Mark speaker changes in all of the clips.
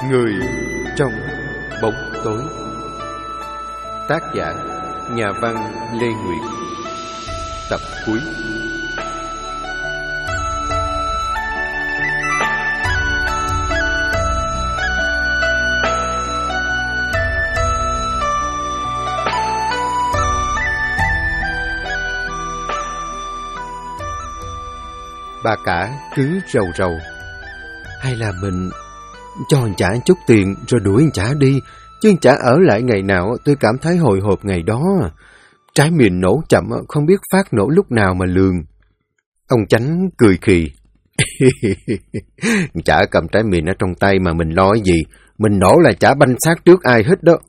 Speaker 1: Người trong bóng tối. Tác giả nhà văn Lê Nguyệt. Tập cuối. Bà cả cứ rầu rầu. Hay là mình cho anh chả chút tiền rồi đuổi anh chả đi, chứ anh chả ở lại ngày nào tôi cảm thấy hồi hộp ngày đó. Trái mìn nổ chậm không biết phát nổ lúc nào mà lường. Ông Chánh cười khì. Chả cầm trái mìn ở trong tay mà mình lo gì, mình nổ là chả banh xác trước ai hết đó.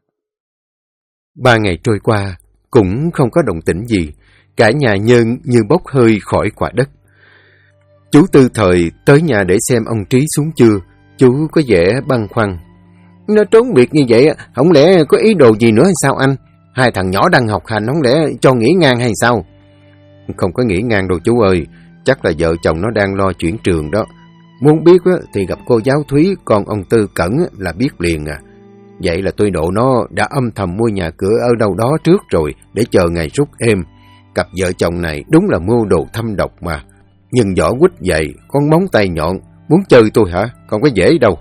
Speaker 1: 3 ngày trôi qua cũng không có động tĩnh gì, cả nhà Nhân như bốc hơi khỏi quả đất. Chú Tư Thời tới nhà để xem ông Trí xuống chưa. Chú có vẻ băn khoăn. Nó trốn biệt như vậy, không lẽ có ý đồ gì nữa hay sao anh? 2 thằng nhỏ đang học hành, không lẽ cho nghỉ ngang hay sao? Không có nghỉ ngang đâu chú ơi, chắc là vợ chồng nó đang lo chuyển trường đó. Muốn biết thì gặp cô giáo Thúy, con ông Tư Cẩn là biết liền à. Vậy là tôi độ nó đã âm thầm mua nhà cửa ở đâu đó trước rồi, để chờ ngày rút êm. Cặp vợ chồng này đúng là mưu đồ thâm độc mà. Nhưng vỏ quýt dày, con móng tay nhọn, muốn chơi tôi hả? Không có dễ đâu.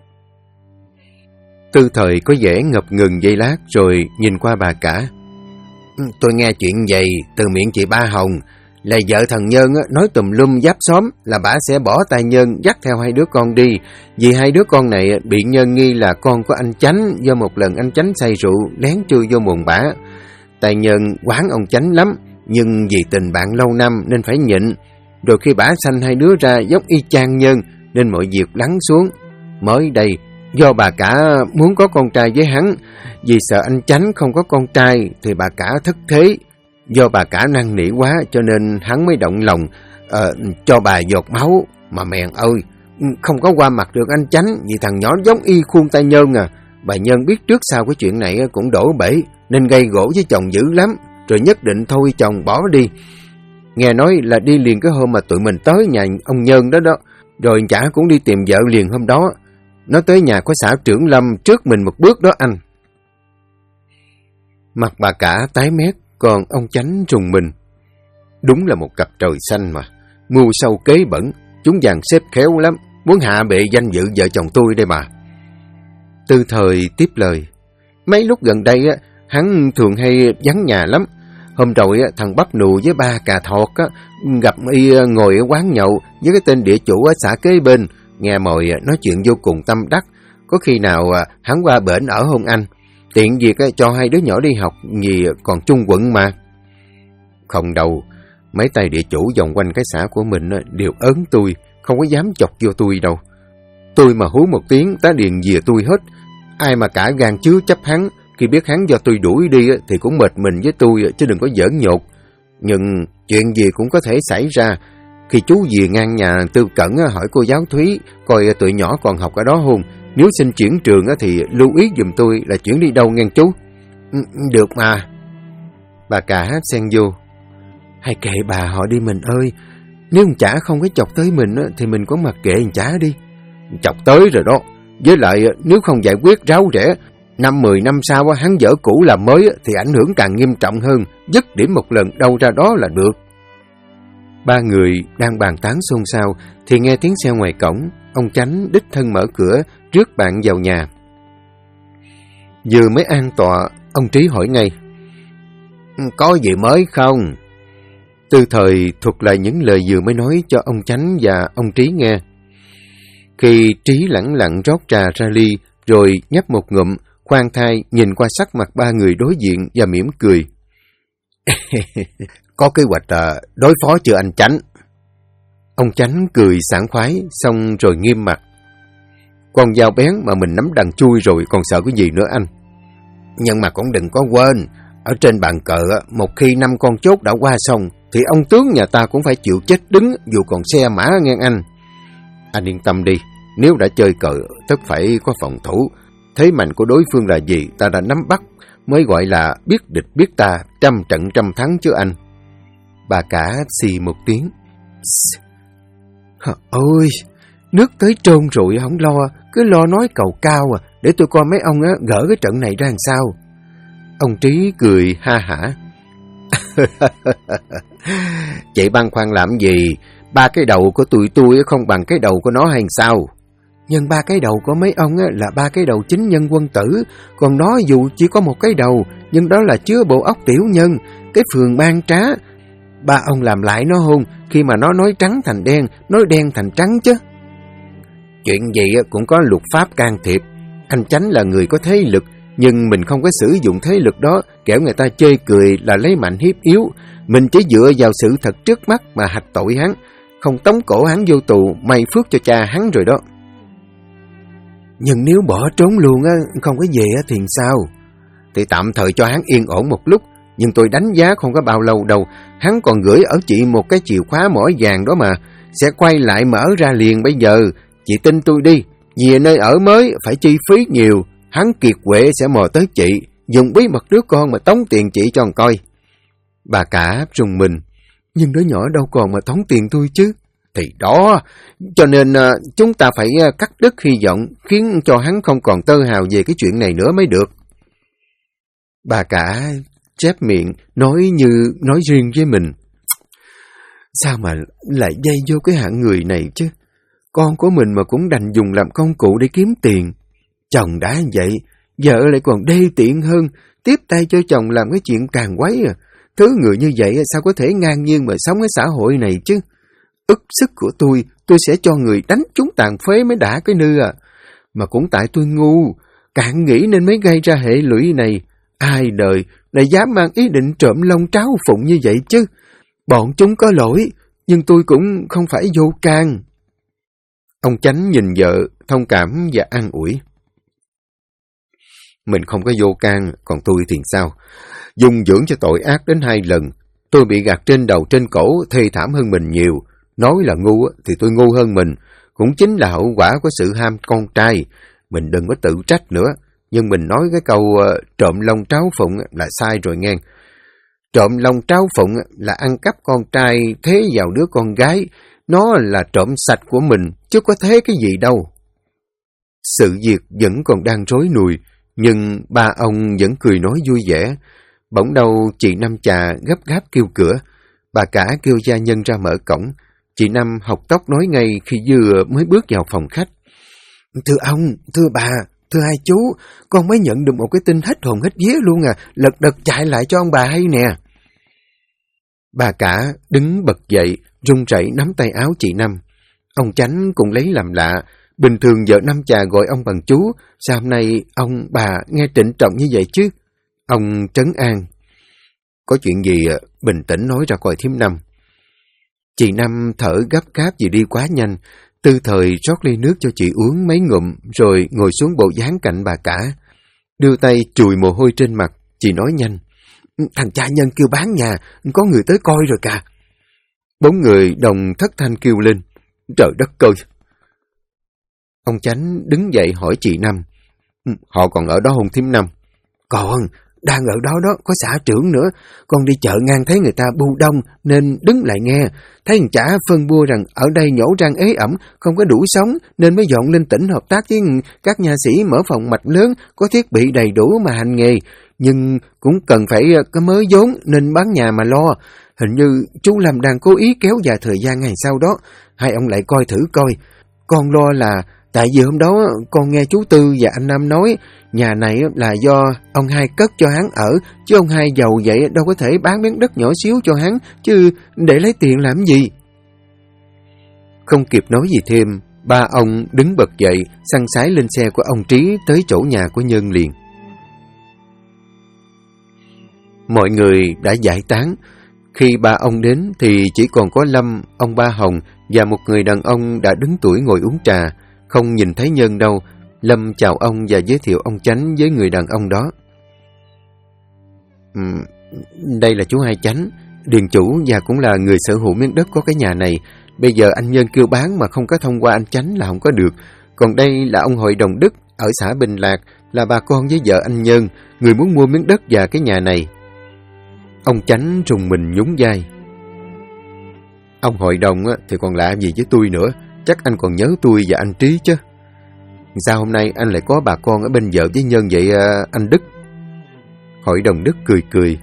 Speaker 1: Tư Thời có vẻ ngập ngừng giây lát rồi nhìn qua bà cả. Tôi nghe chuyện vậy từ miệng chị Ba Hồng, là vợ thằng Nhân nói tùm lum giáp xóm là bả sẽ bỏ tay Nhân dắt theo 2 đứa con đi, vì 2 đứa con này bị Nhân nghi là con của anh Chánh, do một lần anh Chánh say rượu lén chui vô mồm bả. Tay Nhân oán ông Chánh lắm, nhưng vì tình bạn lâu năm nên phải nhịn. Rồi khi bả sanh 2 đứa ra giống y chang Nhân nên mọi việc lắng xuống. Mới đây, do bà cả muốn có con trai với hắn, vì sợ anh Chánh không có con trai thì bà cả thất thế. Do bà cả năn nỉ quá cho nên hắn mới động lòng cho bà giọt máu. Mà mèn ơi, không có qua mặt được anh Chánh vì thằng nhỏ giống y khuôn tay Nhân à. Bà Nhân biết trước sau cái chuyện này cũng đổ bể nên gây gỗ với chồng dữ lắm, rồi nhất định thôi chồng bỏ đi. Nghe nói là đi liền cái hôm mà tụi mình tới nhà ông Nhân đó. Rồi chả cũng đi tìm vợ liền hôm đó. Nó tới nhà có xã trưởng Lâm trước mình một bước đó anh. Mặt bà cả tái mét, còn ông Chánh rùng mình. Đúng là một cặp trời xanh mà. Mưu sâu kế bẩn, chúng dàn xếp khéo lắm, muốn hạ bệ danh dự vợ chồng tôi đây bà. Tư Thời tiếp lời. Mấy lúc gần đây hắn thường hay vắng nhà lắm. Hôm rồi thằng Bắp Nù với ba Cà Thọt gặp y ngồi ở quán nhậu với cái tên địa chủ ở xã kế bên, nghe mồi nói chuyện vô cùng tâm đắc. Có khi nào hắn qua bển ở hôn anh, tiện việc cho 2 đứa nhỏ đi học vì còn chung quận mà. Không đâu, mấy tay địa chủ vòng quanh cái xã của mình đều ớn tôi, không có dám chọc vô tôi đâu. Tôi mà hú một tiếng tá điền về tôi hết. Ai mà cả gan chứ chấp hắn, khi biết hắn do tôi đuổi đi thì cũng mệt mình với tôi, chứ đừng có giỡn nhột. Nhưng chuyện gì cũng có thể xảy ra. Khi chú về ngang nhà Tư Cẩn hỏi cô giáo Thúy coi tụi nhỏ còn học ở đó không, nếu xin chuyển trường thì lưu ý giùm tôi là chuyển đi đâu nghe chú. Được mà. Bà cả xen vô. Hay kệ bà họ đi mình ơi. Nếu ông chả không có chọc tới mình thì mình có mặc kệ ông chả đi. Chọc tới rồi đó. Với lại nếu không giải quyết ráo rẽ, 5-10 năm sau hắn dở cũ làm mới thì ảnh hưởng càng nghiêm trọng hơn. Dứt điểm một lần đâu ra đó là được. 3 người đang bàn tán xôn xao thì nghe tiếng xe ngoài cổng. Ông Chánh đích thân mở cửa rước bạn vào nhà. Vừa mới an tọa, ông Trí hỏi ngay. Có gì mới không? Tư Thời thuật lại những lời vừa mới nói cho ông Chánh và ông Trí nghe. Khi Trí lẳng lặng rót trà ra ly rồi nhấp một ngụm, khoan thai nhìn qua sắc mặt 3 người đối diện và mỉm cười. Có kế hoạch đối phó chưa anh Chánh? Ông Chánh cười sảng khoái, xong rồi nghiêm mặt. Con dao bén mà mình nắm đằng chui rồi, còn sợ cái gì nữa anh? Nhưng mà cũng đừng có quên, ở trên bàn cờ, một khi 5 con chốt đã qua xong, thì ông tướng nhà ta cũng phải chịu chết đứng, dù còn xe mã nghe anh. Anh yên tâm đi, nếu đã chơi cờ, tất phải có phòng thủ. Thế mạnh của đối phương là gì, ta đã nắm bắt, mới gọi là biết địch biết ta, 100 trận 100 thắng chứ anh. Bà cả xì một tiếng. Ôi, nước tới trôn rụi không lo, cứ lo nói cầu cao à, để tôi coi mấy ông gỡ cái trận này ra làm sao. Ông Trí cười ha hả. Chị băn khoăn làm gì? 3 cái đầu của tụi tôi không bằng cái đầu của nó hay sao? Nhưng 3 cái đầu của mấy ông là 3 cái đầu chính nhân quân tử, còn nó dù chỉ có 1 cái đầu, nhưng đó là chứa bộ óc tiểu nhân, cái phường ban trá. 3 ông làm lại nó hôn, khi mà nó nói trắng thành đen, nói đen thành trắng chứ. Chuyện gì cũng có luật pháp can thiệp. Anh Chánh là người có thế lực, nhưng mình không có sử dụng thế lực đó, kẻo người ta chê cười là lấy mạnh hiếp yếu. Mình chỉ dựa vào sự thật trước mắt mà hạch tội hắn, không tống cổ hắn vô tù, may phước cho cha hắn rồi đó. Nhưng nếu bỏ trốn luôn không có về thì sao? Thì tạm thời cho hắn yên ổn một lúc, nhưng tôi đánh giá không có bao lâu đâu. Hắn còn gửi ở chị một cái chìa khóa mỏ vàng đó mà, sẽ quay lại mở ra liền bây giờ. Chị tin tôi đi, về nơi ở mới phải chi phí nhiều, hắn kiệt quệ sẽ mò tới chị, dùng bí mật đứa con mà tống tiền chị cho con coi. Bà cả rùng mình, nhưng đứa nhỏ đâu còn mà tống tiền tôi chứ. Thì đó, cho nên chúng ta phải cắt đứt hy vọng, khiến cho hắn không còn tơ hào về cái chuyện này nữa mới được. Bà cả chép miệng, nói như nói riêng với mình. Sao mà lại dây vô cái hạng người này chứ? Con của mình mà cũng đành dùng làm công cụ để kiếm tiền. Chồng đã vậy, vợ lại còn đê tiện hơn, tiếp tay cho chồng làm cái chuyện càng quấy à. Thứ người như vậy sao có thể ngang nhiên mà sống ở xã hội này chứ? Ức sức của tôi sẽ cho người đánh chúng tàn phế mới đã cái nư à. Mà cũng tại tôi ngu, cạn nghĩ nên mới gây ra hệ lụy này. Ai đời lại dám mang ý định trộm lông tráo phụng như vậy chứ? Bọn chúng có lỗi, nhưng tôi cũng không phải vô can. Ông Chánh nhìn vợ, thông cảm và an ủi. Mình không có vô can, còn tôi thì sao? Dung dưỡng cho tội ác đến 2 lần. Tôi bị gạt trên đầu trên cổ, thê thảm hơn mình nhiều. Nói là ngu thì tôi ngu hơn mình. Cũng chính là hậu quả của sự ham con trai. Mình đừng có tự trách nữa. Nhưng mình nói cái câu trộm lông tráo phụng là sai rồi nghe. Trộm lông tráo phụng là ăn cắp con trai thế vào đứa con gái. Nó là trộm sạch của mình, chứ có thế cái gì đâu. Sự việc vẫn còn đang rối nùi, nhưng ba ông vẫn cười nói vui vẻ. Bỗng đâu chị Năm Trà gấp gáp kêu cửa. Bà cả kêu gia nhân ra mở cổng. Chị Năm học tóc nói ngay khi vừa mới bước vào phòng khách. Thưa ông, thưa bà, thưa hai chú, con mới nhận được một cái tin hết hồn hết vía luôn à, lật đật chạy lại cho ông bà hay nè. Bà cả đứng bật dậy, run rẩy nắm tay áo chị Năm. Ông Chánh cũng lấy làm lạ, bình thường vợ Năm Trà gọi ông bằng chú, sao hôm nay ông bà nghe trịnh trọng như vậy chứ? Ông trấn an. Có chuyện gì bình tĩnh nói ra coi thím Năm. Chị Năm thở gấp gáp vì đi quá nhanh, tư thời rót ly nước cho chị uống mấy ngụm rồi ngồi xuống bộ dáng cạnh bà cả. Đưa tay chùi mồ hôi trên mặt, chị nói nhanh. Thằng cha Nhân kêu bán nhà, có người tới coi rồi kìa. 4 người đồng thất thanh kêu lên. Trời đất ơi! Ông Chánh đứng dậy hỏi chị Năm. Họ còn ở đó không thím Năm? Còn, đang ở đó đó, có xã trưởng nữa. Con đi chợ ngang thấy người ta bu đông nên đứng lại nghe. Thấy thằng chả phân bua rằng ở đây nhổ răng ế ẩm, không có đủ sống nên mới dọn lên tỉnh hợp tác với các nha sĩ mở phòng mạch lớn, có thiết bị đầy đủ mà hành nghề. Nhưng cũng cần phải có mớ vốn nên bán nhà mà lo. Hình như chú Lâm đang cố ý kéo dài thời gian ngày sau đó. Hai ông lại coi thử coi. Con lo là tại vì hôm đó con nghe chú Tư và anh Năm nói nhà này là do ông Hai cất cho hắn ở, chứ ông Hai giàu vậy đâu có thể bán miếng đất nhỏ xíu cho hắn, chứ để lấy tiền làm gì. Không kịp nói gì thêm, ba ông đứng bật dậy, xăng sái lên xe của ông Trí tới chỗ nhà của Nhân liền. Mọi người đã giải tán. Khi ba ông đến thì chỉ còn có Lâm, ông Ba Hồng và một người đàn ông đã đứng tuổi ngồi uống trà. Không nhìn thấy Nhân đâu, Lâm chào ông và giới thiệu ông Chánh với người đàn ông đó. Đây là chú Hai Chánh, điền chủ và cũng là người sở hữu miếng đất có cái nhà này. Bây giờ anh Nhân kêu bán mà không có thông qua anh Chánh là không có được. Còn đây là ông Hội Đồng Đức ở xã Bình Lạc, là bà con với vợ anh Nhân, người muốn mua miếng đất và cái nhà này. Ông Chánh rùng mình nhún vai. Ông hội đồng thì còn lạ gì với tôi nữa. chắc anh còn nhớ tôi và anh Trí chứ. Sao hôm nay anh lại có bà con ở bên vợ với Nhân vậy anh Đức? Hội đồng Đức cười cười.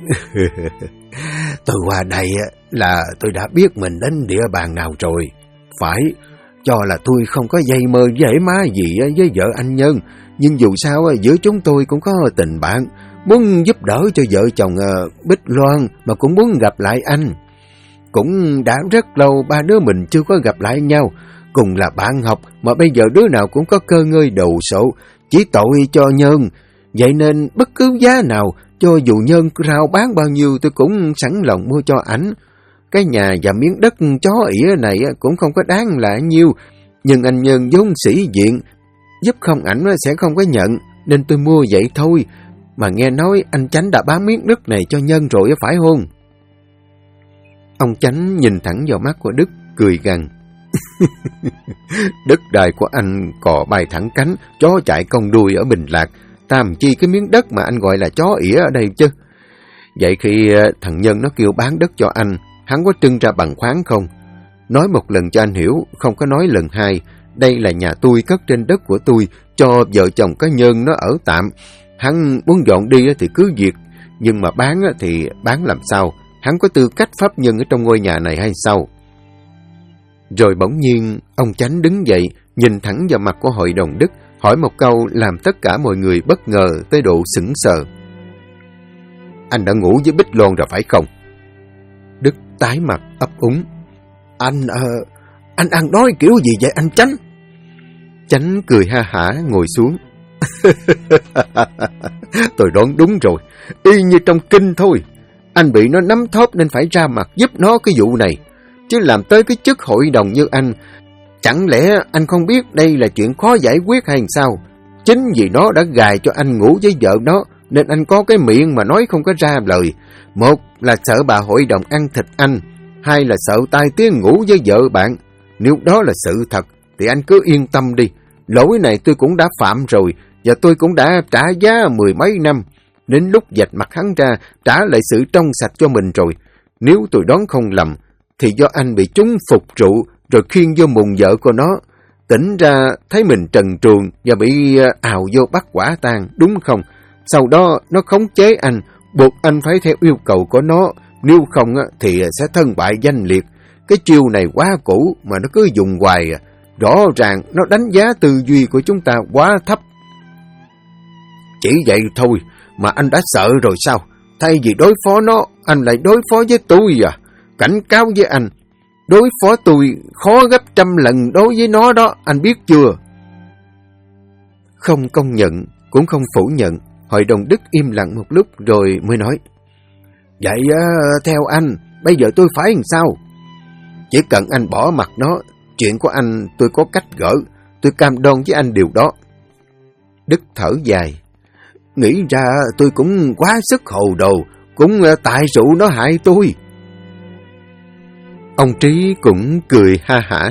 Speaker 2: Tôi qua đây là tôi đã biết mình đến địa bàn nào rồi. Phải, cho là tôi không có dây mơ dễ má gì với vợ anh Nhân, nhưng dù sao giữa chúng tôi cũng có tình bạn, muốn giúp đỡ cho vợ chồng Bích Loan mà cũng muốn gặp lại anh. Cũng đã rất lâu ba đứa mình chưa có gặp lại nhau, cùng là bạn học mà bây giờ đứa nào cũng có cơ ngơi đầu sộ, chỉ tội cho Nhân. Vậy nên bất cứ giá nào, cho dù Nhân rao bán bao nhiêu tôi cũng sẵn lòng mua cho ảnh. Cái nhà và miếng đất chó ỉa này cũng không có đáng là nhiêu, nhưng anh Nhân vốn sĩ diện, giúp không ảnh sẽ không có nhận, nên tôi mua vậy thôi. Mà nghe nói anh Chánh đã bán miếng đất này cho Nhân rồi phải không? Ông Chánh nhìn thẳng vào mắt của Đức, cười gằn. Đất đai của anh cò bay thẳng cánh, chó chạy cong đuôi ở Bình Lạc, tam chi cái miếng đất mà anh gọi là chó ỉa ở đây chứ. Vậy khi thằng Nhân nó kêu bán đất cho anh, hắn có trưng ra bằng khoáng không? Nói một lần cho anh hiểu, không có nói lần hai. Đây là nhà tôi cất trên đất của tôi, cho vợ chồng cá nhân nó ở tạm. Hắn muốn dọn đi thì cứ việc, nhưng mà bán thì bán làm sao? Hắn có tư cách pháp nhân ở trong ngôi nhà này hay sao? Rồi bỗng nhiên, ông Chánh đứng dậy, nhìn thẳng vào mặt của hội đồng Đức, hỏi một câu làm tất cả mọi người bất ngờ tới độ sững sờ. Anh đã ngủ với Bích Loan rồi phải không? Đức tái mặt ấp úng. Anh ăn nói kiểu gì vậy anh Chánh? Chánh cười ha hả ngồi xuống. Tôi đoán đúng rồi, y như trong kinh thôi. Anh bị nó nắm thóp nên phải ra mặt giúp nó cái vụ này. Chứ làm tới cái chức hội đồng như anh, chẳng lẽ anh không biết đây là chuyện khó giải quyết hay sao? Chính vì nó đã gài cho anh ngủ với vợ nó, nên anh có cái miệng mà nói không có ra lời. Một là sợ bà hội đồng ăn thịt anh, hai là sợ tai tiếng ngủ với vợ bạn. Nếu đó là sự thật, thì anh cứ yên tâm đi. Lỗi này tôi cũng đã phạm rồi, và tôi cũng đã trả giá 10 mấy năm. Đến lúc vạch mặt hắn ra, trả lại sự trong sạch cho mình rồi. Nếu tôi đoán không lầm, thì do anh bị trúng phục rượu, rồi khiêng vô mùng vợ của nó. Tỉnh ra thấy mình trần truồng và bị ào vô bắt quả tang, đúng không? Sau đó nó khống chế anh, buộc anh phải theo yêu cầu của nó. Nếu không thì sẽ thân bại danh liệt. Cái chiêu này quá cũ mà nó cứ dùng hoài. Rõ ràng nó đánh giá tư duy của chúng ta quá thấp. Chỉ vậy thôi mà anh đã sợ rồi sao? Thay vì đối phó nó, anh lại đối phó với tôi à? Cảnh cáo với anh, đối phó tôi khó gấp 100 lần đối với nó đó, anh biết chưa? Không công nhận, cũng không phủ nhận. Hội đồng Đức im lặng một lúc rồi mới nói. Vậy theo anh, bây giờ tôi phải làm sao? Chỉ cần anh bỏ mặt nó, chuyện của anh tôi có cách gỡ. Tôi cam đoan với anh điều đó. Đức thở dài. Nghĩ ra tôi cũng quá sức hồ đồ, cũng tại rượu nó hại tôi. Ông Trí cũng cười ha hả.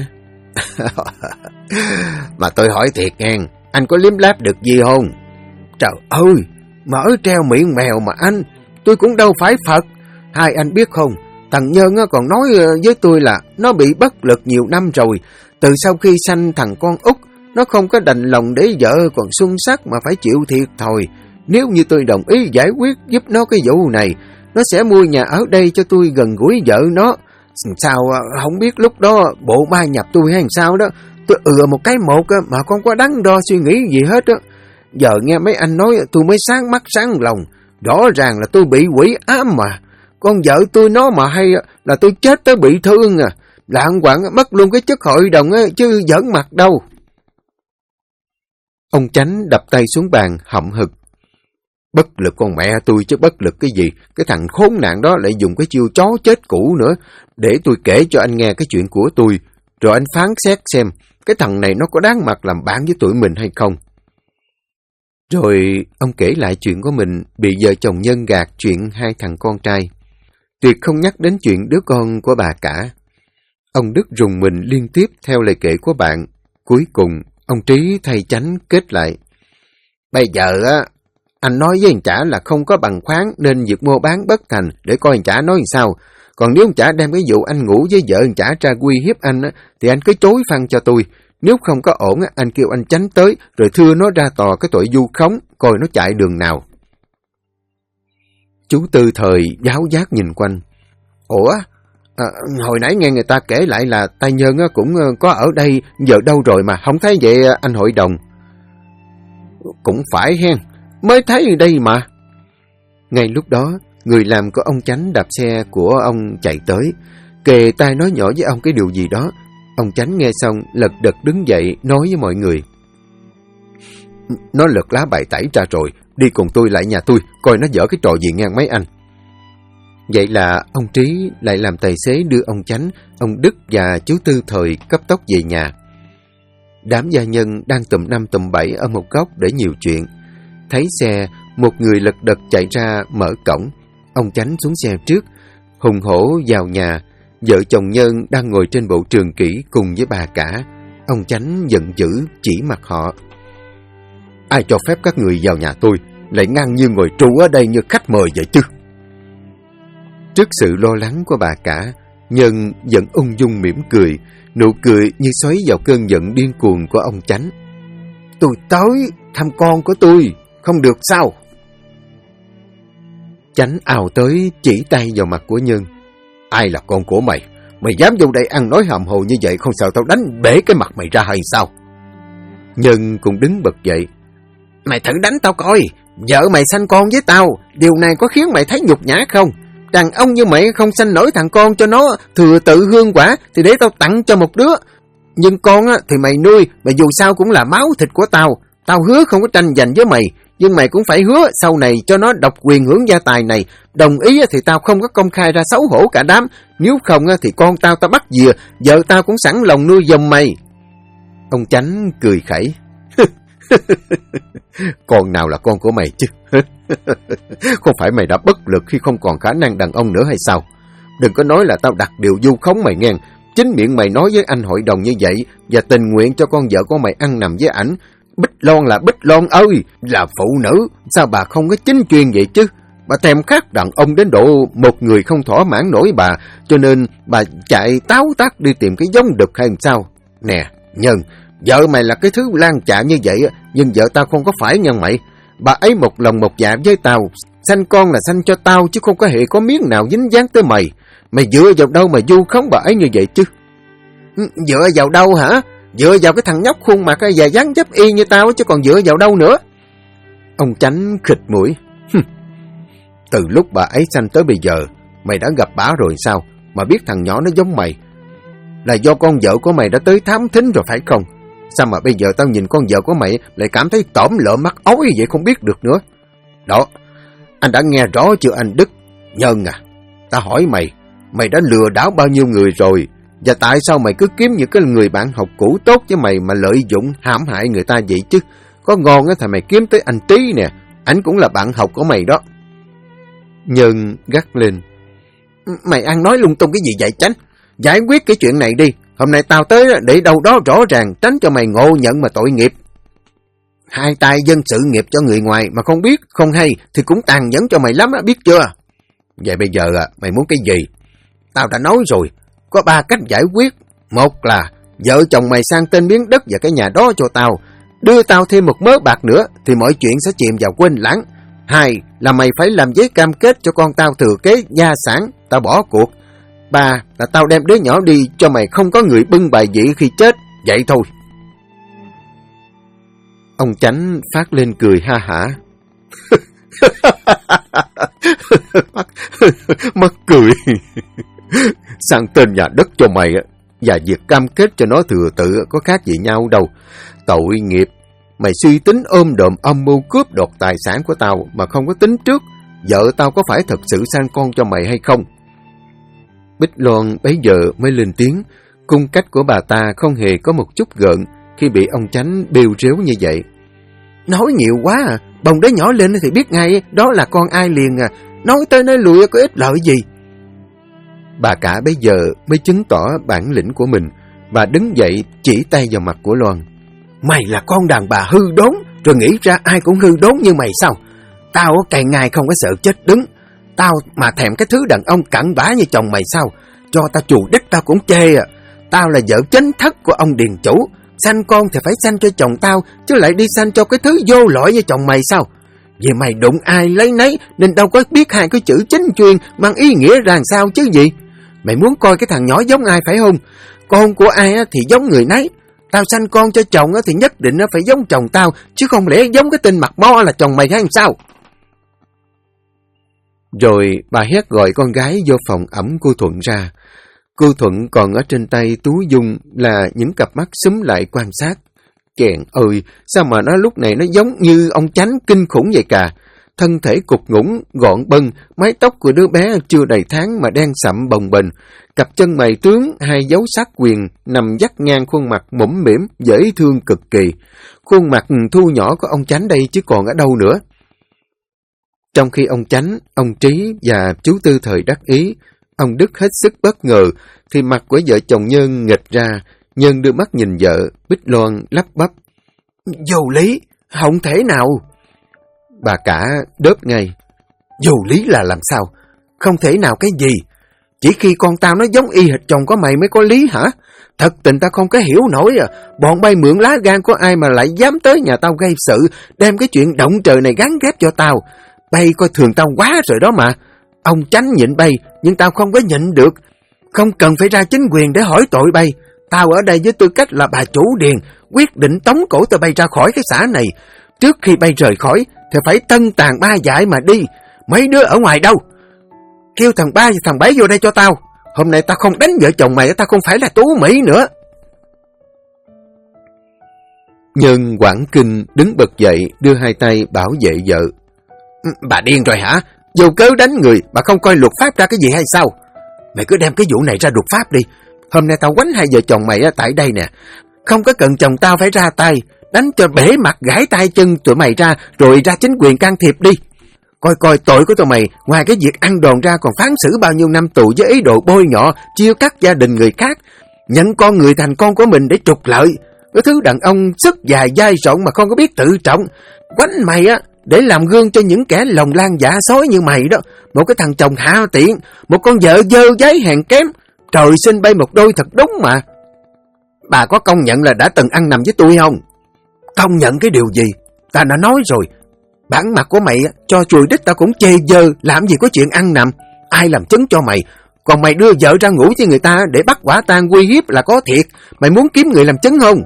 Speaker 2: Mà tôi hỏi thiệt ngang, anh có liếm láp được gì không? Trời ơi, mở treo miệng mèo mà anh, tôi cũng đâu phải Phật. Hai anh biết không, thằng Nhân còn nói với tôi là nó bị bất lực nhiều năm rồi. Từ sau khi sanh thằng con út, nó không có đành lòng để vợ còn xuân sắc mà phải chịu thiệt thòi. Nếu như tôi đồng ý giải quyết giúp nó cái vụ này, nó sẽ mua nhà ở đây cho tôi gần gũi vợ nó. Sao không biết lúc đó bộ mai nhập tôi hay sao đó. Tôi một cái một mà không có đắn đo suy nghĩ gì hết á. Giờ nghe mấy anh nói tôi mới sáng mắt sáng lòng. Rõ ràng là tôi bị quỷ ám mà. Con vợ tôi nó mà hay là tôi chết tới bị thương à. Lạng quạng mất luôn cái chức hội đồng chứ giỡn mặt đâu. Ông Chánh đập tay xuống bàn hậm hực. Bất lực con mẹ tôi chứ bất lực cái gì. Cái thằng khốn nạn đó lại dùng cái chiêu chó chết cũ nữa. Để tôi kể cho anh nghe cái chuyện của tôi. Rồi anh phán xét xem cái thằng này nó có đáng mặt làm bạn với tụi mình hay không. Rồi ông kể lại chuyện của mình bị vợ chồng Nhân gạt chuyện hai thằng con trai. Tuyệt không nhắc đến chuyện đứa con của bà cả. Ông Đức rùng mình liên tiếp theo lời kể của bạn. Cuối cùng, ông Trí thay Chánh kết lại. Bây giờ anh nói với anh Chả là không có bằng khoáng nên việc mua bán bất thành, để coi anh Chả nói sao. Còn nếu ông chả đem cái vụ anh ngủ với vợ ông chả ra uy hiếp anh á, thì anh cứ chối phăng cho tôi. Nếu không có ổn, anh kêu anh Chánh tới, rồi thưa nó ra tòa cái tội vu khống, coi nó chạy đường nào. Chú Tư Thời giáo giác nhìn quanh. Ủa? Hồi nãy nghe người ta kể lại là tay Nhân cũng có ở đây, giờ đâu rồi mà không thấy vậy anh hội đồng? Cũng phải hen, mới thấy ở đây mà. Ngay lúc đó, người làm của ông Chánh đạp xe của ông chạy tới, kề tai nói nhỏ với ông cái điều gì đó. Ông Chánh nghe xong lật đật đứng dậy nói với mọi người. Nó lật lá bài tẩy ra rồi, đi cùng tôi lại nhà tôi, coi nó dở cái trò gì ngang mấy anh. Vậy là ông Trí lại làm tài xế đưa ông Chánh, ông Đức và chú Tư Thời cấp tốc về nhà. Đám gia nhân đang tùm năm tùm bảy ở một góc để nhiều chuyện. Thấy xe, một người lật đật chạy ra mở cổng. Ông Chánh xuống xe trước, hùng hổ vào nhà. Vợ chồng Nhân đang ngồi trên bộ trường kỷ cùng với bà cả. Ông Chánh giận dữ chỉ mặt họ. Ai cho phép các người vào nhà tôi, lại ngang như ngồi tru ở đây như khách mời vậy chứ? Trước sự lo lắng của bà cả, Nhân vẫn ung dung mỉm cười, nụ cười như xoáy vào cơn giận điên cuồng của ông Chánh. Tôi tới thăm con của tôi, không được sao? Chánh ào tới chỉ tay vào mặt của Nhân. Ai là con của mày? Mày dám vô đây ăn nói hàm hồ như vậy, không sợ tao đánh bể cái mặt mày ra hay sao? Nhân cũng đứng bật dậy. Mày thử đánh tao coi, vợ mày sanh con với tao, điều này có khiến mày thấy nhục nhã không? Đàn ông như mày không sanh nổi thằng con cho nó thừa tự hương quả thì để tao tặng cho một đứa. Nhưng con á, thì mày nuôi, mà dù sao cũng là máu thịt của tao. Tao hứa không có tranh giành với mày, nhưng mày cũng phải hứa sau này cho nó độc quyền hưởng gia tài này. Đồng ý thì tao không có công khai ra xấu hổ cả đám, nếu không thì con tao bắt dìa, vợ tao cũng sẵn lòng nuôi giùm mày. Ông Chánh cười khẩy. Con nào là con của mày chứ? Không phải mày đã bất lực khi không còn khả năng đàn ông nữa hay sao? Đừng có nói là tao đặt điều vu khống mày nghe. Chính miệng mày nói với anh hội đồng như vậy và tình nguyện cho con vợ của mày ăn nằm với ảnh. Bích Loan là Bích Loan ơi, là phụ nữ, sao bà không có chính chuyên vậy chứ? Bà thèm khát đàn ông đến độ một người không thỏa mãn nổi bà, cho nên bà chạy táo tát đi tìm cái giống đực hay sao? Nè, Nhân, vợ mày là cái thứ lan chạ như vậy, nhưng vợ tao không có phải nha mày. Bà ấy một lòng một dạ với tao, sanh con là sanh cho tao chứ không có hề có miếng nào dính dáng tới mày. Mày dựa vào đâu mà vu khống bà ấy như vậy chứ? Dựa vào đâu hả? Dựa vào cái thằng nhóc khuôn mặt và dáng dấp y như tao chứ còn dựa vào đâu nữa? Ông Chánh khịt mũi. Từ lúc bà ấy sanh tới bây giờ, mày đã gặp bả rồi sao mà biết thằng nhỏ nó giống mày? Là do con vợ của mày đã tới thám thính rồi phải không? Sao mà bây giờ tao nhìn con vợ của mày lại cảm thấy tỏm lợm mắt ói vậy không biết được nữa? Đó, anh đã nghe rõ chưa anh Đức? Nhân à, ta hỏi mày, mày đã lừa đảo bao nhiêu người rồi? Và tại sao mày cứ kiếm những cái người bạn học cũ tốt với mày mà lợi dụng hãm hại người ta vậy chứ? Có ngon á thì mày kiếm tới anh Trí nè, ảnh cũng là bạn học của mày đó. Nhân gắt lên. Mày ăn nói lung tung cái gì vậy Chánh? Giải quyết cái chuyện này đi. Hôm nay tao tới để đâu đó rõ ràng, tránh cho mày ngộ nhận mà tội nghiệp. Hai tay dân sự nghiệp cho người ngoài mà không biết, không hay thì cũng tàn nhẫn cho mày lắm á, biết chưa? Vậy bây giờ mày muốn cái gì? Tao đã nói rồi, có 3 cách giải quyết. Một là vợ chồng mày sang tên miếng đất và cái nhà đó cho tao, đưa tao thêm một mớ bạc nữa thì mọi chuyện sẽ chìm vào quên lãng. 2 là mày phải làm giấy cam kết cho con tao thừa kế gia sản, tao bỏ cuộc. 3 là tao đem đứa nhỏ đi cho mày không có người bưng bài vị khi chết, vậy thôi. Ông Chánh phát lên cười ha hả. Mắc cười. Sang tên nhà đất cho mày và việc cam kết cho nó thừa tự có khác gì nhau đâu. Tội nghiệp, mày suy tính ôm đồm âm mưu cướp đoạt tài sản của tao mà không có tính trước vợ tao có phải thật sự sang con cho mày hay không. Bích Loan bấy giờ mới lên tiếng, cung cách của bà ta không hề có một chút gợn khi bị ông Chánh bêu rếu như vậy. Nói nhiều quá à, bồng đứa nhỏ lên thì biết ngay đó là con ai liền à, nói tới nói lui có ích lợi gì. Bà cả bây giờ mới chứng tỏ bản lĩnh của mình, bà đứng dậy chỉ tay vào mặt của Loan. Mày là con đàn bà hư đốn, rồi nghĩ ra ai cũng hư đốn như mày sao? Tao càng ngày không có sợ chết đứng. Tao mà thèm cái thứ đàn ông cặn bã như chồng mày sao? Cho tao chù đít tao cũng chê à. Tao là vợ chính thất của ông điền chủ. Sanh con thì phải sanh cho chồng tao, chứ lại đi sanh cho cái thứ vô lỗi như chồng mày sao? Vì mày đụng ai lấy nấy nên đâu có biết hai cái chữ chính chuyên mang ý nghĩa ra sao chứ gì. Mày muốn coi cái thằng nhỏ giống ai phải không? Con của ai thì giống người nấy. Tao sanh con cho chồng thì nhất định nó phải giống chồng tao, chứ không lẽ giống cái tên mặt mo là chồng mày hay sao?
Speaker 1: Rồi bà hét gọi con gái vô phòng ẵm cô Thuận ra. Cô Thuận còn ở trên tay Tú Dung là những cặp mắt xúm lại quan sát. Chèn ơi, sao mà nó lúc này nó giống như ông Chánh kinh khủng vậy cả. Thân thể cục ngủng, gọn bân, mái tóc của đứa bé chưa đầy tháng mà đen sậm bồng bềnh. Cặp chân mày trướng, hai dấu sát quyền nằm dắt ngang khuôn mặt mũm mĩm, dễ thương cực kỳ. Khuôn mặt thu nhỏ của ông Chánh đây chứ còn ở đâu nữa. Trong khi ông Chánh, ông Trí và chú Tư Thời đắc ý, ông Đức hết sức bất ngờ, thì mặt của vợ chồng Nhân nghịch ra. Nhân đưa mắt nhìn vợ, Bích Loan lắp bắp.
Speaker 2: Vô lý, không thể nào.
Speaker 1: Bà cả đớp ngay.
Speaker 2: Vô lý là làm sao? Không thể nào cái gì? Chỉ khi con tao nó giống y hệt chồng của mày mới có lý hả? Thật tình tao không có hiểu nổi à. Bọn bay mượn lá gan của ai mà lại dám tới nhà tao gây sự, đem cái chuyện động trời này gắn ghép cho tao. Bay coi thường tao quá rồi đó mà. Ông Chánh nhịn bay, nhưng tao không có nhịn được. Không cần phải ra chính quyền để hỏi tội bay. Tao ở đây với tư cách là bà chủ điền, quyết định tống cổ tao bay ra khỏi cái xã này. Trước khi bay rời khỏi, thì phải tân tàn ba dại mà đi. Mấy đứa ở ngoài đâu? Kêu thằng Ba và thằng Bảy vô đây cho tao. Hôm nay tao không đánh vợ chồng mày, tao không phải là Tú Mỹ nữa.
Speaker 1: Nhân quảng kinh đứng bật dậy, đưa hai tay bảo vệ vợ.
Speaker 2: Bà điên rồi hả? Vô cớ đánh người, bà không coi luật pháp ra cái gì hay sao? Mày cứ đem cái vụ này ra luật pháp đi. Hôm nay tao quánh hai vợ chồng mày tại đây nè. Không có cần chồng tao phải ra tay, đánh cho bể mặt gãy tay chân tụi mày ra, rồi ra chính quyền can thiệp đi. Coi coi tội của tụi mày, ngoài cái việc ăn đòn ra còn phán xử bao nhiêu năm tù với ý đồ bôi nhọ, chia cắt gia đình người khác, nhận con người thành con của mình để trục lợi. Cái thứ đàn ông sức dài dai rộng mà không có biết tự trọng. Quánh mày để làm gương cho những kẻ lòng lan dạ sói như mày đó. Một cái thằng chồng hạ tiện, một con vợ dơ giấy hèn kém. Trời sinh bay một đôi thật đúng mà. Bà có công nhận là đã từng ăn nằm với tôi không? Công nhận cái điều gì? Ta đã nói rồi. Bản mặt của mày cho chùi đít tao cũng chê dơ, làm gì có chuyện ăn nằm. Ai làm chứng cho mày? Còn mày đưa vợ ra ngủ với người ta để bắt quả tang uy hiếp là có thiệt. Mày muốn kiếm người làm chứng không?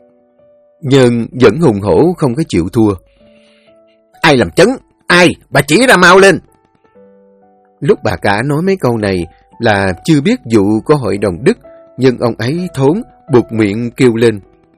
Speaker 1: Nhưng vẫn hùng hổ không có chịu thua.
Speaker 2: Ai làm chứng? Ai? Bà chỉ ra mau lên.
Speaker 1: Lúc bà cả nói mấy câu này là chưa biết vụ của hội đồng Đức, nhưng ông ấy thốn, buột miệng kêu lên.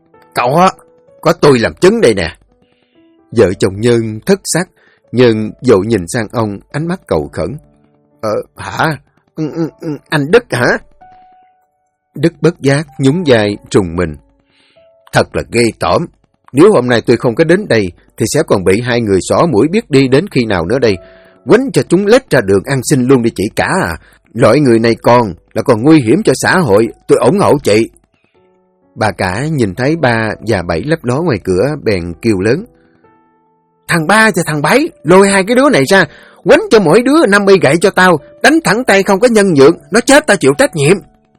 Speaker 2: Có tôi làm chứng đây nè.
Speaker 1: Vợ chồng Nhân thất sắc, Nhân vội nhìn sang ông, ánh mắt cầu khẩn.
Speaker 2: Hả? Anh Đức hả?
Speaker 1: Đức bất giác, nhún vai trùng mình.
Speaker 2: Thật là ghê tởm.
Speaker 1: Nếu hôm nay tôi không có đến đây, thì sẽ còn bị hai người xỏ mũi biết đi đến khi nào nữa đây. Quánh cho chúng lết ra đường ăn xin luôn đi chị cả à. Loại người này còn nguy hiểm cho xã hội, tôi ủng hộ chị. Bà cả nhìn thấy Ba và Bảy lấp ló ngoài cửa, bèn kêu lớn.
Speaker 2: Thằng Ba và thằng Bảy, lôi hai cái đứa này ra, quánh cho mỗi đứa 50 gậy cho tao, đánh thẳng tay không có nhân nhượng, nó chết tao chịu trách nhiệm.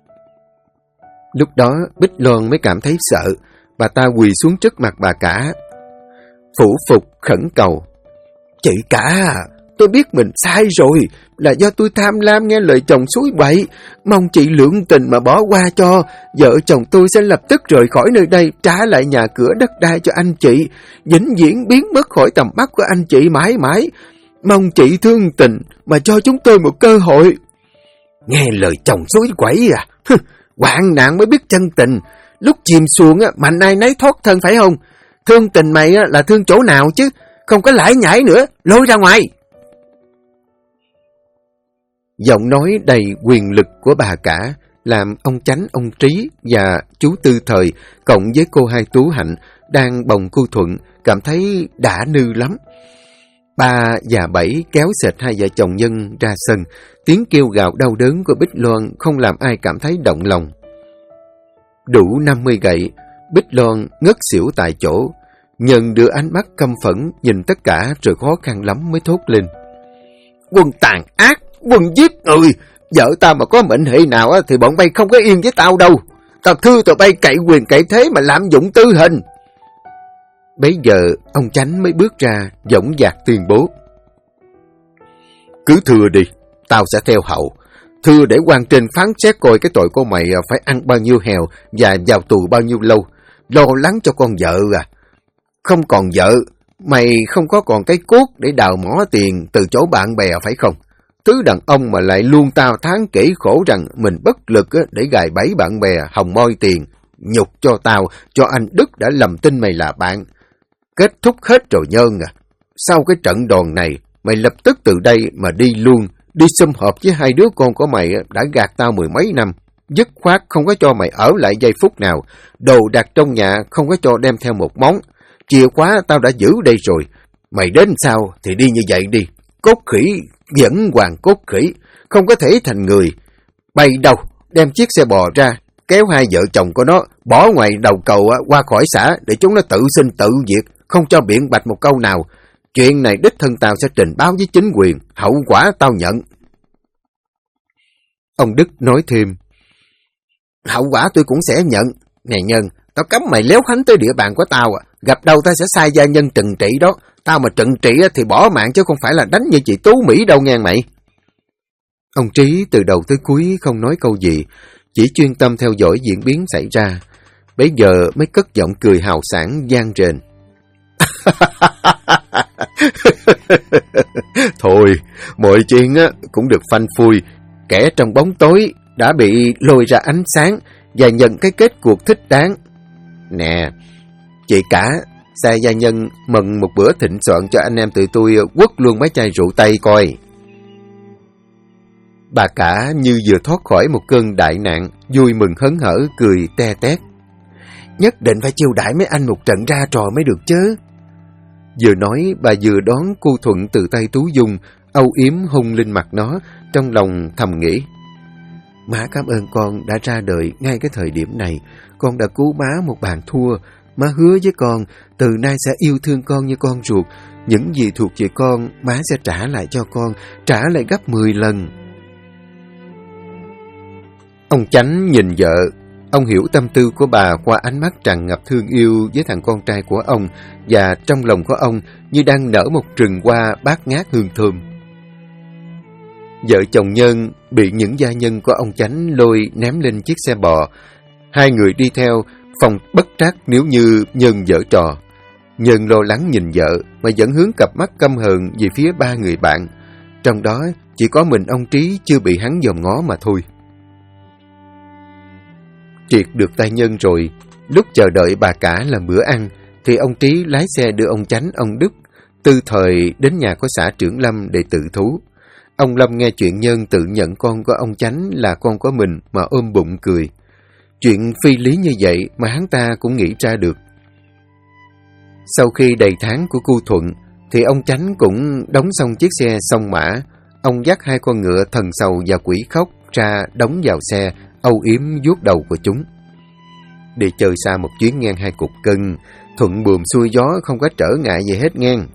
Speaker 1: Lúc đó Bích Loan mới cảm thấy sợ, bà ta quỳ xuống trước mặt bà cả, phủ phục khẩn cầu.
Speaker 2: Chị cả, tôi biết mình sai rồi, là do tôi tham lam nghe lời chồng suối bậy, mong chị lượng tình mà bỏ qua cho, vợ chồng tôi sẽ lập tức rời khỏi nơi đây, trả lại nhà cửa đất đai cho anh chị, vĩnh viễn biến mất khỏi tầm mắt của anh chị mãi mãi. Mong chị thương tình mà cho chúng tôi một cơ hội. Nghe lời chồng suối quẩy à? Hoạn nạn mới biết chân tình, lúc chìm xuồng mạnh ai nấy thoát thân phải không? Thương tình mày là thương chỗ nào chứ, không có lải nhải nữa, lôi ra ngoài.
Speaker 1: Giọng nói đầy quyền lực của bà cả làm ông Chánh, ông Trí và chú Tư Thời cộng với cô Hai Tú Hạnh đang bồng cô Thuận cảm thấy đã nư lắm. Ba và Bảy kéo xệt hai vợ chồng Nhân ra sân, tiếng kêu gào đau đớn của Bích Loan không làm ai cảm thấy động lòng. Đủ 50 gậy, Bích Loan ngất xỉu tại chỗ. Nhân đưa ánh mắt căm phẫn nhìn tất cả rồi khó khăn lắm mới thốt lên.
Speaker 2: Quân tàn ác, quân giết người. Vợ tao mà có mệnh hệ nào thì bọn bay không có yên với tao đâu. Tao thưa tụi bay cậy quyền cậy thế mà lạm dụng tư hình.
Speaker 1: Bấy giờ ông Chánh mới bước ra, dõng dạc tuyên bố. Cứ thưa đi, tao sẽ theo hậu. Thưa để quan trên phán xét coi cái tội của mày phải ăn bao nhiêu hèo và vào tù bao nhiêu lâu. Lo lắng cho con vợ à. Không còn vợ, mày không có còn cái cốt để đào mỏ tiền từ chỗ bạn bè phải không? Thứ đàn ông mà lại luôn tao tháng kể khổ rằng mình bất lực để gài bẫy bạn bè hòng moi tiền. Nhục cho tao, cho anh Đức đã lầm tin mày là bạn. Kết thúc hết rồi Nhơn à. Sau cái trận đòn này, mày lập tức từ đây mà đi luôn. Đi sum họp với hai đứa con của mày đã gạt tao 10 mấy năm. Dứt khoát không có cho mày ở lại giây phút nào. Đồ đặt trong nhà không có cho đem theo một món. Chìa khóa tao đã giữ đây rồi. Mày đến sao thì đi như vậy đi. Cốt khỉ vẫn hoàng cốt khỉ. Không có thể thành người. Bay đâu, đem chiếc xe bò ra. Kéo hai vợ chồng của nó bỏ ngoài đầu cầu qua khỏi xã để chúng nó tự sinh tự diệt. Không cho biện bạch một câu nào. Chuyện này đích thân tao sẽ trình báo với chính quyền. Hậu quả tao nhận. Ông Đức nói thêm.
Speaker 2: Hậu quả tôi cũng sẽ nhận. Này Nhân, tao cấm mày léo khánh tới địa bàn của tao. Gặp đâu tao sẽ sai gia nhân trừng trị đó. Tao mà trừng trị thì bỏ mạng chứ không phải là đánh như chị Tú Mỹ đâu nghe mày.
Speaker 1: Ông Trí từ đầu tới cuối không nói câu gì. Chỉ chuyên tâm theo dõi diễn biến xảy ra. Bấy giờ mới cất giọng cười hào sảng vang rền. Thôi, mọi chuyện cũng được phanh phui. Kẻ trong bóng tối đã bị lôi ra ánh sáng và nhận cái kết cuộc thích đáng. Nè, chị cả, sai gia nhân mừng một bữa thịnh soạn cho anh em tụi tôi quất luôn mấy chai rượu Tây coi. Bà cả như vừa thoát khỏi một cơn đại nạn, vui mừng hớn hở cười te tét.
Speaker 2: Nhất định phải chiêu đãi mấy anh một trận ra trò mới được chứ.
Speaker 1: Vừa nói bà vừa đón cô Thuận từ tay Tú Dung, âu yếm hôn lên mặt nó, trong lòng thầm nghĩ. Má cảm ơn con đã ra đời ngay cái thời điểm này. Con đã cứu má một bàn thua. Má hứa với con, từ nay sẽ yêu thương con như con ruột. Những gì thuộc về con, má sẽ trả lại cho con, trả lại gấp 10 lần. Ông Chánh nhìn vợ. Ông hiểu tâm tư của bà qua ánh mắt tràn ngập thương yêu với thằng con trai của ông, và trong lòng của ông như đang nở một rừng hoa bát ngát hương thơm. Vợ chồng Nhân bị những gia nhân của ông Chánh lôi ném lên chiếc xe bò. Hai người đi theo, phòng bất trắc nếu như Nhân giở trò. Nhân lo lắng nhìn vợ mà vẫn hướng cặp mắt căm hờn về phía ba người bạn. Trong đó chỉ có mình ông Trí chưa bị hắn dòm ngó mà thôi. Triệt được tay Nhân rồi, lúc chờ đợi bà cả làm bữa ăn, thì ông Trí lái xe đưa ông Chánh, ông Đức, tư thời đến nhà của xã trưởng Lâm để tự thú. Ông Lâm nghe chuyện Nhân tự nhận con của ông Chánh là con của mình mà ôm bụng cười. Chuyện phi lý như vậy mà hắn ta cũng nghĩ ra được. Sau khi đầy tháng của cô Thuận, thì ông Chánh cũng đóng xong chiếc xe song mã. Ông dắt hai con ngựa thần sầu và quỷ khóc ra đóng vào xe, âu yếm vuốt đầu của chúng. Đi chơi xa một chuyến ngang hai cục cân, thuận buồm xuôi gió không có trở ngại gì hết ngang.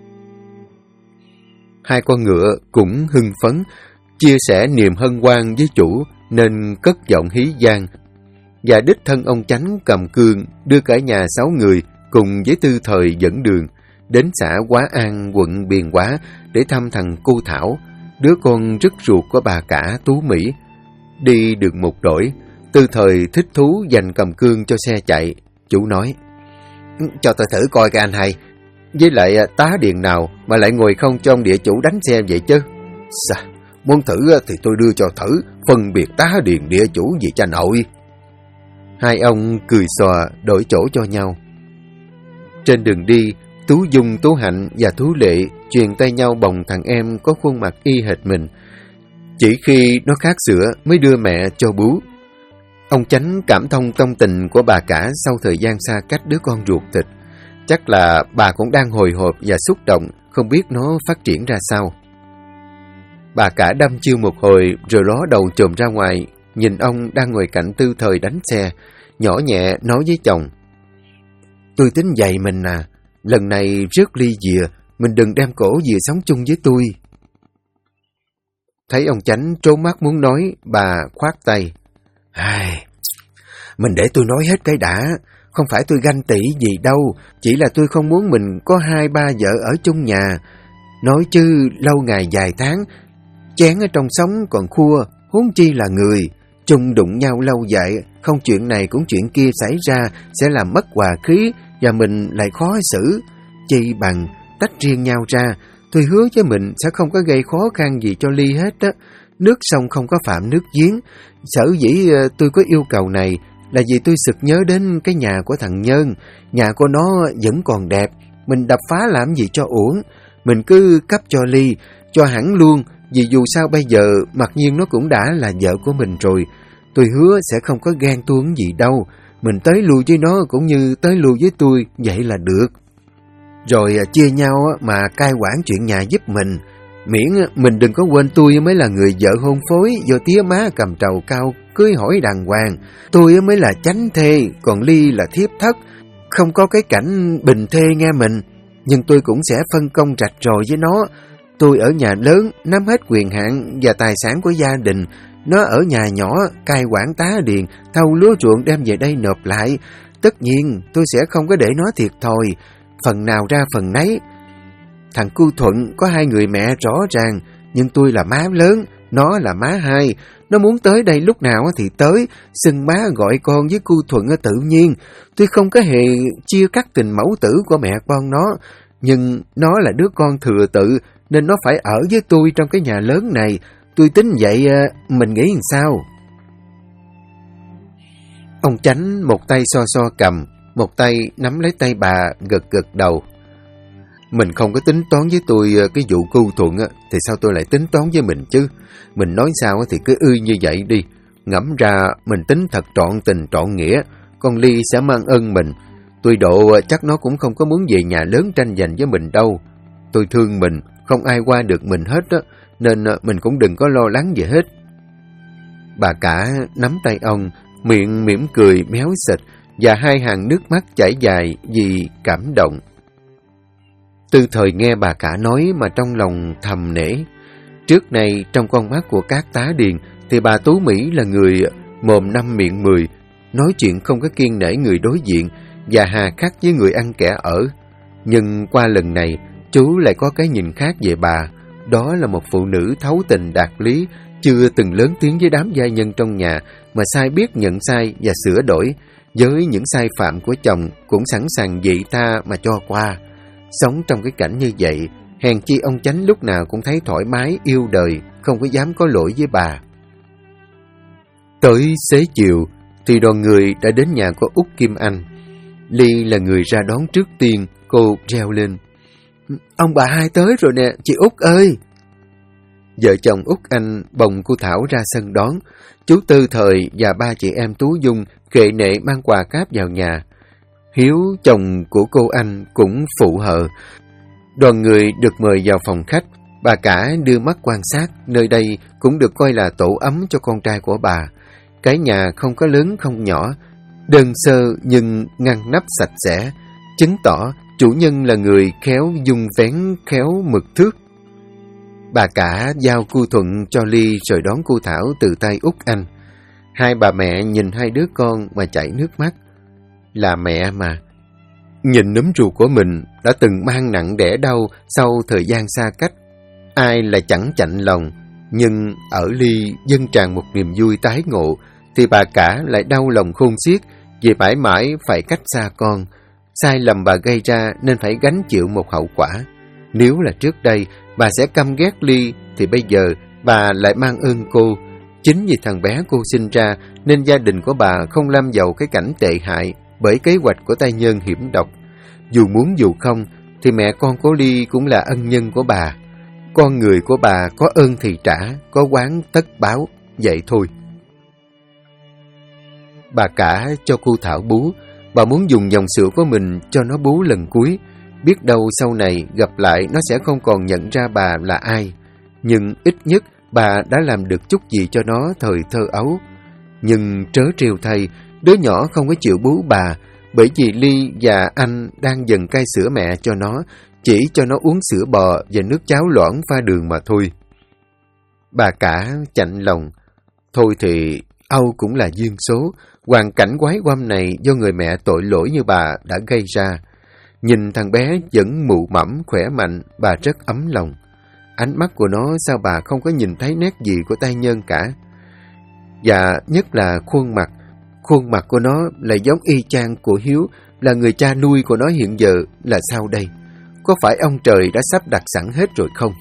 Speaker 1: Hai con ngựa cũng hưng phấn, chia sẻ niềm hân hoan với chủ nên cất giọng hí vang. Và đích thân ông Chánh cầm cương đưa cả nhà 6 người cùng với tư thời dẫn đường đến xã Hóa An, quận Biền Hóa để thăm thằng cô Thảo, đứa con rất ruột của bà cả Tú Mỹ. Đi được một đổi, tư thời thích thú dành cầm cương cho xe chạy. Chủ nói, cho tôi thử coi cái anh hay. Với lại tá điền nào mà lại ngồi không cho ông địa chủ đánh xe vậy chứ? Sao? Muốn thử thì tôi đưa cho thử, phân biệt tá điền địa chủ gì cha nội. Hai ông cười xòa đổi chỗ cho nhau. Trên đường đi, Tú Dung, Tú Hạnh và Tú Lệ truyền tay nhau bồng thằng em có khuôn mặt y hệt mình. Chỉ khi nó khát sữa mới đưa mẹ cho bú. Ông Chánh cảm thông tâm tình của bà cả sau thời gian xa cách đứa con ruột thịt. Chắc là bà cũng đang hồi hộp và xúc động, không biết nó phát triển ra sao. Bà cả đâm chiêu một hồi rồi ló đầu chồm ra ngoài, nhìn ông đang ngồi cạnh tư thời đánh xe, nhỏ nhẹ nói với chồng. Tôi tính vậy mình à, lần này rước ly dìa, mình đừng đem cổ dìa sống chung với tôi. Thấy ông Chánh trốn mắt muốn nói, bà khoát tay. Mình để tôi nói hết cái đã. Không phải tôi ganh tị gì đâu, chỉ là tôi không muốn mình có 2-3 vợ ở chung nhà. Nói chứ lâu ngày dài tháng, chén ở trong sống còn khua, huống chi là người. Chung đụng nhau lâu vậy, không chuyện này cũng chuyện kia xảy ra, sẽ làm mất hòa khí và mình lại khó xử. Chi bằng tách riêng nhau ra, tôi hứa với mình sẽ không có gây khó khăn gì cho Ly hết á. Nước sông không có phạm nước giếng. Sở dĩ tôi có yêu cầu này là vì tôi sực nhớ đến cái nhà của thằng Nhân. Nhà của nó vẫn còn đẹp, mình đập phá làm gì cho uổng. Mình cứ cấp cho Ly, cho hẳn luôn, vì dù sao bây giờ mặc nhiên nó cũng đã là vợ của mình rồi. Tôi hứa sẽ không có ghen tuông gì đâu. Mình tới lui với nó cũng như tới lui với tôi, vậy là được. Rồi chia nhau mà cai quản chuyện nhà giúp mình. Miễn mình đừng có quên tôi mới là người vợ hôn phối do tía má cầm trầu cao cưới hỏi đàng hoàng. Tôi mới là chánh thê, còn Ly là thiếp thất. Không có cái cảnh bình thê nghe mình. Nhưng tôi cũng sẽ phân công rạch ròi với nó. Tôi ở nhà lớn, nắm hết quyền hạn và tài sản của gia đình. Nó ở nhà nhỏ, cai quản tá điền, thâu lúa ruộng đem về đây nộp lại. Tất nhiên, tôi sẽ không có để nó thiệt thòi. Phần nào ra phần nấy. Thằng Cu Thuận có 2 người mẹ rõ ràng, nhưng tôi là má lớn, nó là má 2. Nó muốn tới đây lúc nào thì tới, xưng má gọi con với Cu Thuận tự nhiên. Tôi không có hề chia cắt tình mẫu tử của mẹ con nó, nhưng nó là đứa con thừa tự, nên nó phải ở với tôi trong cái nhà lớn này. Tôi tính vậy, mình nghĩ làm sao? Ông Chánh một tay so so cầm, một tay nắm lấy tay bà, gật gật đầu. Mình không có tính toán với tôi cái vụ Cu Thuận thì sao tôi lại tính toán với mình chứ? Mình nói sao thì cứ như vậy đi. Ngẫm ra mình tính thật trọn tình trọn nghĩa, con Ly sẽ mang ơn mình. Tôi độ chắc nó cũng không có muốn về nhà lớn tranh giành với mình đâu. Tôi thương mình, không ai qua được mình hết á, nên mình cũng đừng có lo lắng gì hết. Bà cả nắm tay ông, miệng mỉm cười méo xịt và 2 hàng nước mắt chảy dài vì cảm động. Từ thời nghe bà cả nói mà trong lòng thầm nể. Trước này trong con mắt của các tá điền thì bà Tú Mỹ là người mồm 5 miệng 10, nói chuyện không có kiêng nể người đối diện và hà khắc với người ăn kẻ ở. Nhưng qua lần này, chú lại có cái nhìn khác về bà. Đó là một phụ nữ thấu tình đạt lý, chưa từng lớn tiếng với đám gia nhân trong nhà, mà sai biết nhận sai và sửa đổi. Với những sai phạm của chồng cũng sẵn sàng vị tha mà cho qua. Sống trong cái cảnh như vậy, hèn chi ông Chánh lúc nào cũng thấy thoải mái, yêu đời, không có dám có lỗi với bà. Tới xế chiều, thì đoàn người đã đến nhà của Út Kim Anh. Ly là người ra đón trước tiên, cô reo lên. Ông bà Hai tới rồi nè, chị Út ơi! Vợ chồng Út Anh bồng cô Thảo ra sân đón. Chú Tư Thời và 3 chị em Tú Dung khệ nệ mang quà cáp vào nhà. Hiếu, chồng của cô Anh, cũng phụ hợ. Đoàn người được mời vào phòng khách. Bà cả đưa mắt quan sát, nơi đây cũng được coi là tổ ấm cho con trai của bà. Cái nhà không có lớn không nhỏ, đơn sơ nhưng ngăn nắp sạch sẽ, chứng tỏ chủ nhân là người khéo dung vén, khéo mực thước. Bà cả giao Cu Thuận cho Ly rồi đón cô Thảo từ tay Út Anh. 2 bà mẹ nhìn 2 đứa con mà chảy nước mắt. Là mẹ mà. Nhìn núm ruột của mình đã từng mang nặng đẻ đau sau thời gian xa cách. Ai là chẳng chạnh lòng, nhưng ở Ly dâng tràn một niềm vui tái ngộ, thì bà cả lại đau lòng khôn xiết vì mãi mãi phải cách xa con. Sai lầm bà gây ra nên phải gánh chịu một hậu quả. Nếu là trước đây bà sẽ căm ghét Ly, thì bây giờ bà lại mang ơn cô. Chính vì thằng bé cô sinh ra nên gia đình của bà không lâm vào cái cảnh tệ hại bởi kế hoạch của tay nhân hiểm độc. Dù muốn dù không thì mẹ con của Ly cũng là ân nhân của bà. Con người của bà có ơn thì trả, có oán tất báo, vậy thôi. Bà cả cho cô Thảo bú. Bà muốn dùng dòng sữa của mình cho nó bú lần cuối. Biết đâu sau này gặp lại nó sẽ không còn nhận ra bà là ai. Nhưng ít nhất bà đã làm được chút gì cho nó thời thơ ấu. Nhưng trớ trêu thay, đứa nhỏ không có chịu bú bà, bởi vì Ly và anh đang dần cai sữa mẹ cho nó, chỉ cho nó uống sữa bò và nước cháo loãng pha đường mà thôi.
Speaker 2: Bà cả chạnh lòng. Thôi thì âu cũng là duyên số, hoàn cảnh quái quăm này do người mẹ tội lỗi như bà đã gây ra. Nhìn thằng bé vẫn mụ mẫm khỏe mạnh, bà rất ấm lòng. Ánh mắt của nó sao bà không có nhìn thấy nét gì của tay nhân cả. Và nhất là khuôn mặt của nó lại giống y chang của Hiếu, là người cha nuôi của nó hiện giờ. Là sao đây? Có phải ông trời đã sắp đặt sẵn hết rồi không?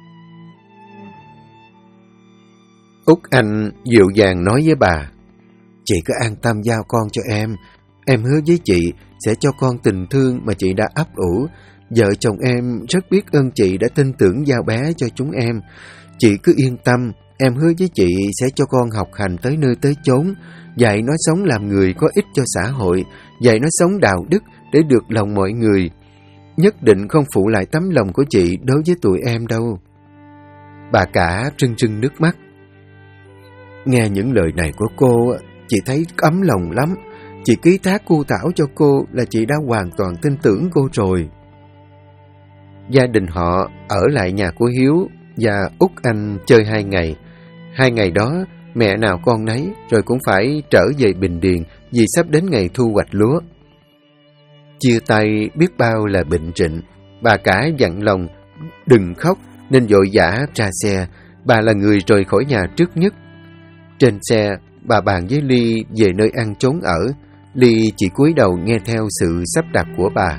Speaker 2: Út Anh dịu dàng nói với bà. Chị cứ an tâm giao con cho em. Em hứa với chị sẽ cho con tình thương mà chị đã ấp ủ. Vợ chồng em rất biết ơn chị đã tin tưởng giao bé cho chúng em. Chị cứ yên tâm, em hứa với chị sẽ cho con học hành tới nơi tới chốn, dạy nó sống làm người có ích cho xã hội, dạy nó sống đạo đức để được lòng mọi người. Nhất định không phụ lại tấm lòng của chị đối với tụi em đâu. Bà cả rưng rưng nước mắt. Nghe những lời này của cô, chị thấy ấm lòng lắm. Chị ký thác cô Thảo cho cô là chị đã hoàn toàn tin tưởng cô rồi. Gia đình họ ở lại nhà của Hiếu và Út Anh chơi 2 ngày. 2 ngày đó, mẹ nào con nấy rồi cũng phải trở về Bình Điền vì sắp đến ngày thu hoạch lúa. Chia tay biết bao là bệnh trịnh. Bà cả dặn lòng đừng khóc nên vội vã ra xe. Bà là người rời khỏi nhà trước nhất. Trên xe, bà bàn với Ly về nơi ăn trốn ở. Ly chỉ cúi đầu nghe theo sự sắp đặt của bà.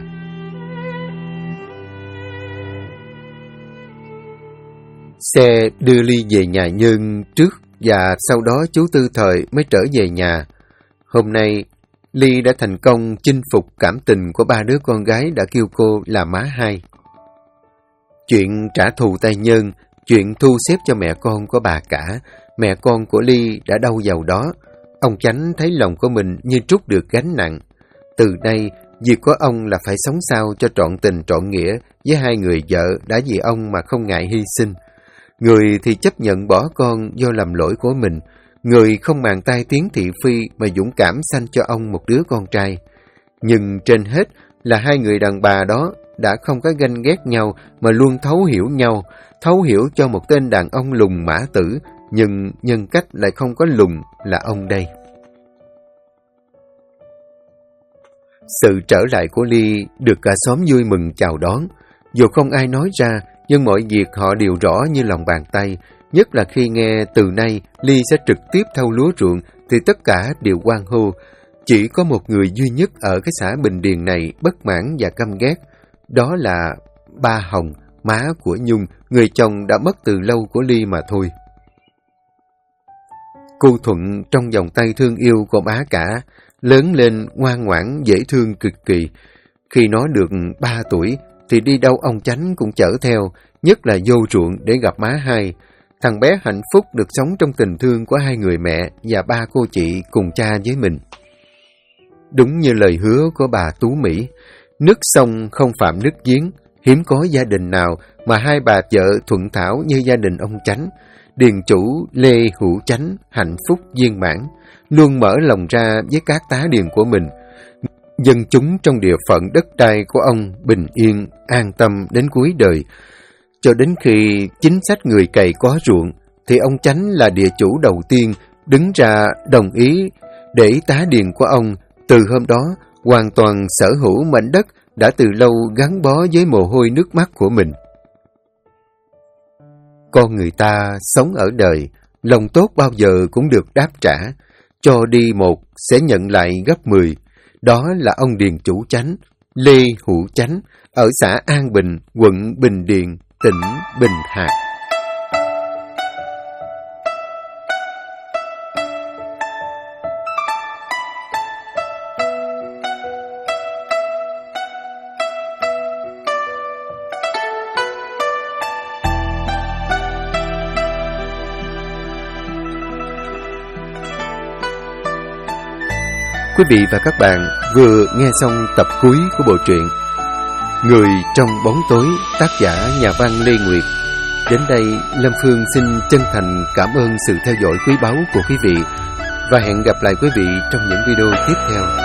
Speaker 2: Xe đưa Ly về nhà Nhân trước và sau đó chú Tư Thời mới trở về nhà. Hôm nay, Ly đã thành công chinh phục cảm tình của 3 đứa con gái đã kêu cô là má hai. Chuyện trả thù tay Nhân, chuyện thu xếp cho mẹ con của bà cả, mẹ con của Ly đã đâu vào đó. Ông Chánh thấy lòng của mình như trút được gánh nặng. Từ đây, việc của ông là phải sống sao cho trọn tình trọn nghĩa với 2 người vợ đã vì ông mà không ngại hy sinh. Người thì chấp nhận bỏ con do lầm lỗi của mình, người không màng tai tiếng thị phi mà dũng cảm sanh cho ông một đứa con trai. Nhưng trên hết là 2 người đàn bà đó đã không có ganh ghét nhau mà luôn thấu hiểu nhau, thấu hiểu cho một tên đàn ông lùng mã tử, nhưng nhân cách lại không có lùng là ông đây. Sự trở lại của Ly được cả xóm vui mừng chào đón. Dù không ai nói ra, nhưng mọi việc họ đều rõ như lòng bàn tay. Nhất là khi nghe từ nay Ly sẽ trực tiếp thâu lúa ruộng, thì tất cả đều hoan hô. Chỉ có một người duy nhất ở cái xã Bình Điền này bất mãn và căm ghét. Đó là ba Hồng, má của Nhung, người chồng đã mất từ lâu của Ly mà thôi. Cô Thuận trong vòng tay thương yêu của bá cả, lớn lên ngoan ngoãn dễ thương cực kỳ. Khi nó được 3 tuổi thì đi đâu ông Chánh cũng chở theo, nhất là vô ruộng để gặp má hai. Thằng bé hạnh phúc được sống trong tình thương của 2 người mẹ và 3 cô chị cùng cha với mình. Đúng như lời hứa của bà Tú Mỹ, nước sông không phạm nước giếng, hiếm có gia đình nào mà 2 bà vợ thuận thảo như gia đình ông Chánh. Điền chủ Lê Hữu Chánh hạnh phúc viên mãn, luôn mở lòng ra với các tá điền của mình. Dân chúng trong địa phận đất đai của ông bình yên, an tâm đến cuối đời. Cho đến khi chính sách người cày có ruộng, thì ông Chánh là địa chủ đầu tiên đứng ra đồng ý để tá điền của ông từ hôm đó hoàn toàn sở hữu mảnh đất đã từ lâu gắn bó với mồ hôi nước mắt của mình. Con người ta sống ở đời, lòng tốt bao giờ cũng được đáp trả. Cho đi 1 sẽ nhận lại gấp 10. Đó là ông Điền chủ Chánh, Lê Hữu Chánh, ở xã An Bình, quận Bình Điền, tỉnh Bình Hạt. Quý vị và các bạn vừa nghe xong tập cuối của bộ truyện Người trong bóng tối, tác giả nhà văn Lê Nguyệt. Đến đây, Lâm Phương xin chân thành cảm ơn sự theo dõi quý báu của quý vị và hẹn gặp lại quý vị trong những video tiếp theo.